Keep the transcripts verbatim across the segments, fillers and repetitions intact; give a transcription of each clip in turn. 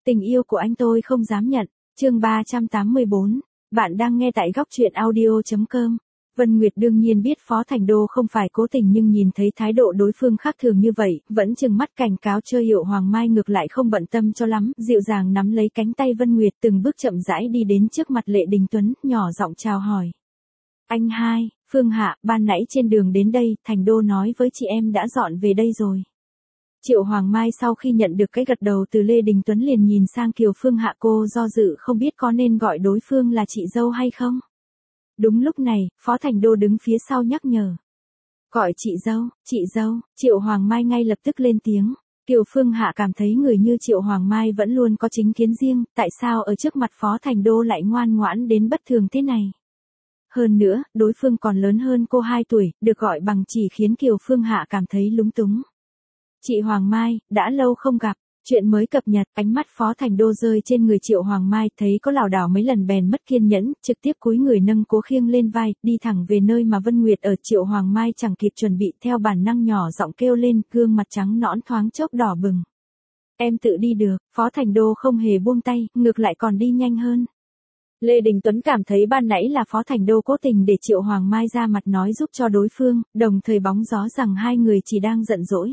Tình yêu của anh tôi không dám nhận. Chương ba trăm tám mươi bốn. Bạn đang nghe tại góc truyện audio chấm com. Vân Nguyệt đương nhiên biết Phó Thành Đô không phải cố tình, nhưng nhìn thấy thái độ đối phương khác thường như vậy, vẫn trừng mắt cảnh cáo chơi Triệu Hoàng Mai ngược lại không bận tâm cho lắm, dịu dàng nắm lấy cánh tay Vân Nguyệt, từng bước chậm rãi đi đến trước mặt Lệ Đình Tuấn, nhỏ giọng chào hỏi. Anh hai, Phương Hạ, ban nãy trên đường đến đây, Thành Đô nói với chị em đã dọn về đây rồi. Triệu Hoàng Mai sau khi nhận được cái gật đầu từ Lê Đình Tuấn liền nhìn sang Kiều Phương Hạ, cô do dự không biết có nên gọi đối phương là chị dâu hay không. Đúng lúc này, Phó Thành Đô đứng phía sau nhắc nhở. Gọi chị dâu, chị dâu, Triệu Hoàng Mai ngay lập tức lên tiếng. Kiều Phương Hạ cảm thấy người như Triệu Hoàng Mai vẫn luôn có chính kiến riêng, tại sao ở trước mặt Phó Thành Đô lại ngoan ngoãn đến bất thường thế này. Hơn nữa, đối phương còn lớn hơn cô hai tuổi, được gọi bằng chỉ khiến Kiều Phương Hạ cảm thấy lúng túng. Chị Hoàng Mai, đã lâu không gặp. Chuyện mới cập nhật, ánh mắt Phó Thành Đô rơi trên người Triệu Hoàng Mai, thấy có lảo đảo mấy lần bèn mất kiên nhẫn, trực tiếp cúi người nâng cố khiêng lên vai, đi thẳng về nơi mà Vân Nguyệt ở. Triệu Hoàng Mai chẳng kịp chuẩn bị, theo bản năng nhỏ giọng kêu lên, gương mặt trắng nõn thoáng chốc đỏ bừng. Em tự đi được. Phó Thành Đô không hề buông tay, ngược lại còn đi nhanh hơn. Lê Đình Tuấn cảm thấy ban nãy là Phó Thành Đô cố tình để Triệu Hoàng Mai ra mặt nói giúp cho đối phương, đồng thời bóng gió rằng hai người chỉ đang giận dỗi.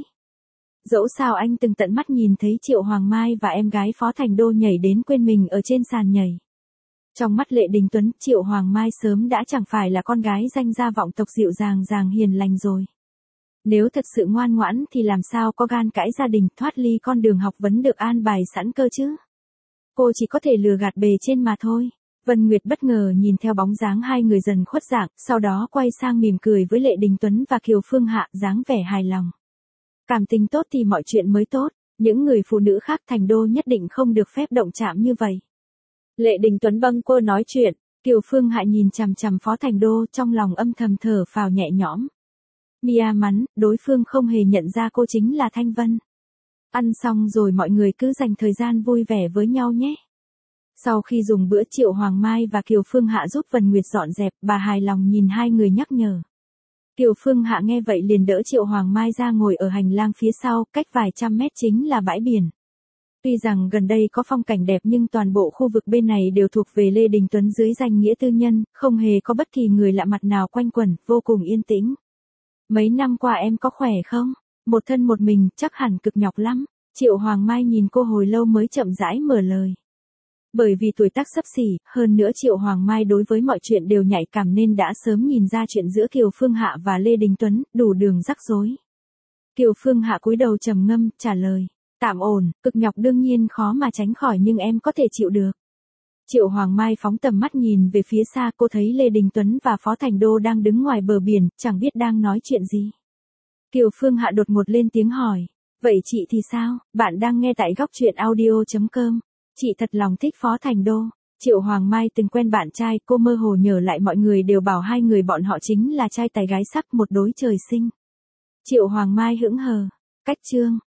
Dẫu sao anh từng tận mắt nhìn thấy Triệu Hoàng Mai và em gái Phó Thành Đô nhảy đến quên mình ở trên sàn nhảy. Trong mắt Lệ Đình Tuấn, Triệu Hoàng Mai sớm đã chẳng phải là con gái danh gia vọng tộc dịu dàng dàng hiền lành rồi. Nếu thật sự ngoan ngoãn thì làm sao có gan cãi gia đình, thoát ly con đường học vấn được an bài sẵn cơ chứ. Cô chỉ có thể lừa gạt bề trên mà thôi. Vân Nguyệt bất ngờ nhìn theo bóng dáng hai người dần khuất dạng, sau đó quay sang mỉm cười với Lệ Đình Tuấn và Kiều Phương Hạ, dáng vẻ hài lòng. Cảm tình tốt thì mọi chuyện mới tốt, những người phụ nữ khác Thành Đô nhất định không được phép động chạm như vậy. Lệ Đình Tuấn bâng quơ nói chuyện, Kiều Phương Hạ nhìn chằm chằm Phó Thành Đô, trong lòng âm thầm thở phào nhẹ nhõm. Mia mắn, đối phương không hề nhận ra cô chính là Thanh Vân. Ăn xong rồi mọi người cứ dành thời gian vui vẻ với nhau nhé. Sau khi dùng bữa, Triệu Hoàng Mai và Kiều Phương Hạ giúp Vân Nguyệt dọn dẹp, bà hài lòng nhìn hai người nhắc nhở. Kiều Phương Hạ nghe vậy liền đỡ Triệu Hoàng Mai ra ngồi ở hành lang phía sau, cách vài trăm mét chính là bãi biển. Tuy rằng gần đây có phong cảnh đẹp nhưng toàn bộ khu vực bên này đều thuộc về Lê Đình Tuấn dưới danh nghĩa tư nhân, không hề có bất kỳ người lạ mặt nào quanh quẩn, vô cùng yên tĩnh. Mấy năm qua em có khỏe không? Một thân một mình, chắc hẳn cực nhọc lắm. Triệu Hoàng Mai nhìn cô hồi lâu mới chậm rãi mở lời. Bởi vì tuổi tác xấp xỉ, hơn nữa Triệu Hoàng Mai đối với mọi chuyện đều nhạy cảm nên đã sớm nhìn ra chuyện giữa Kiều Phương Hạ và Lê Đình Tuấn, đủ đường rắc rối. Kiều Phương Hạ cúi đầu trầm ngâm, trả lời. Tạm ổn, cực nhọc đương nhiên khó mà tránh khỏi nhưng em có thể chịu được. Triệu Hoàng Mai phóng tầm mắt nhìn về phía xa, cô thấy Lê Đình Tuấn và Phó Thành Đô đang đứng ngoài bờ biển, chẳng biết đang nói chuyện gì. Kiều Phương Hạ đột ngột lên tiếng hỏi. Vậy chị thì sao? Bạn đang nghe tại góc truyện audio chấm com. Chị thật lòng thích Phó Thành Đô. Triệu Hoàng Mai từng quen bạn trai, cô mơ hồ nhớ lại mọi người đều bảo hai người bọn họ chính là trai tài gái sắc, một đối trời sinh. Triệu Hoàng Mai hững hờ. Cách chương.